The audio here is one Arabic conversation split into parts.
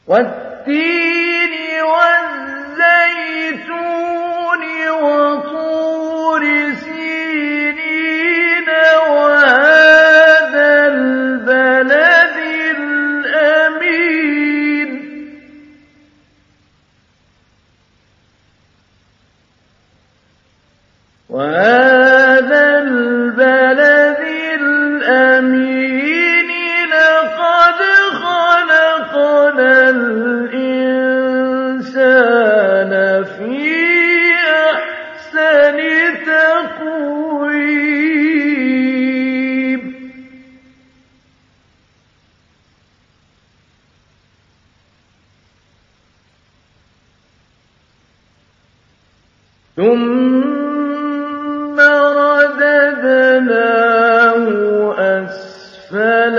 وَالتِّينِ وَالزَّيْتُونِ وَطُورِ سِينِينَ وَهَٰذَا الْبَلَدِ الْأَمِينِ لَقَدْ خَلَقْنَا الْإِنسَانَ فِي أَحْسَنِ تَقْوِيمٍ ثُمَّ رَدَدْنَاهُ أَسْفَلَ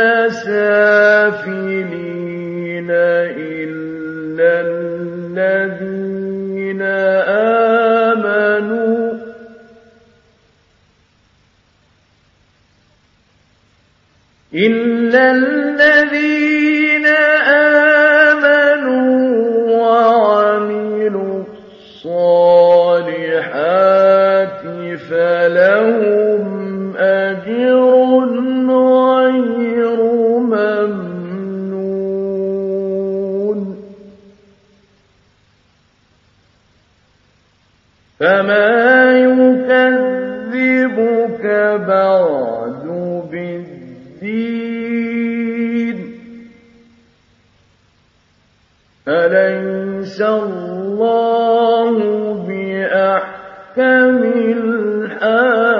سَافِلِينَ إِلَّا الَّذِينَ آمَنُوا وَعَمِلُوا الصَّالِحَاتِ فَلَهُمْ أَجْرٌ غَيْرُ مَمْنُونٍ فَمَا يُكَذِّبُكَ بَعْدُ بِالدِّينِ أَلَيْسَ اللَّهُ بِأَحْكَمِ الْحَاكِمِينَ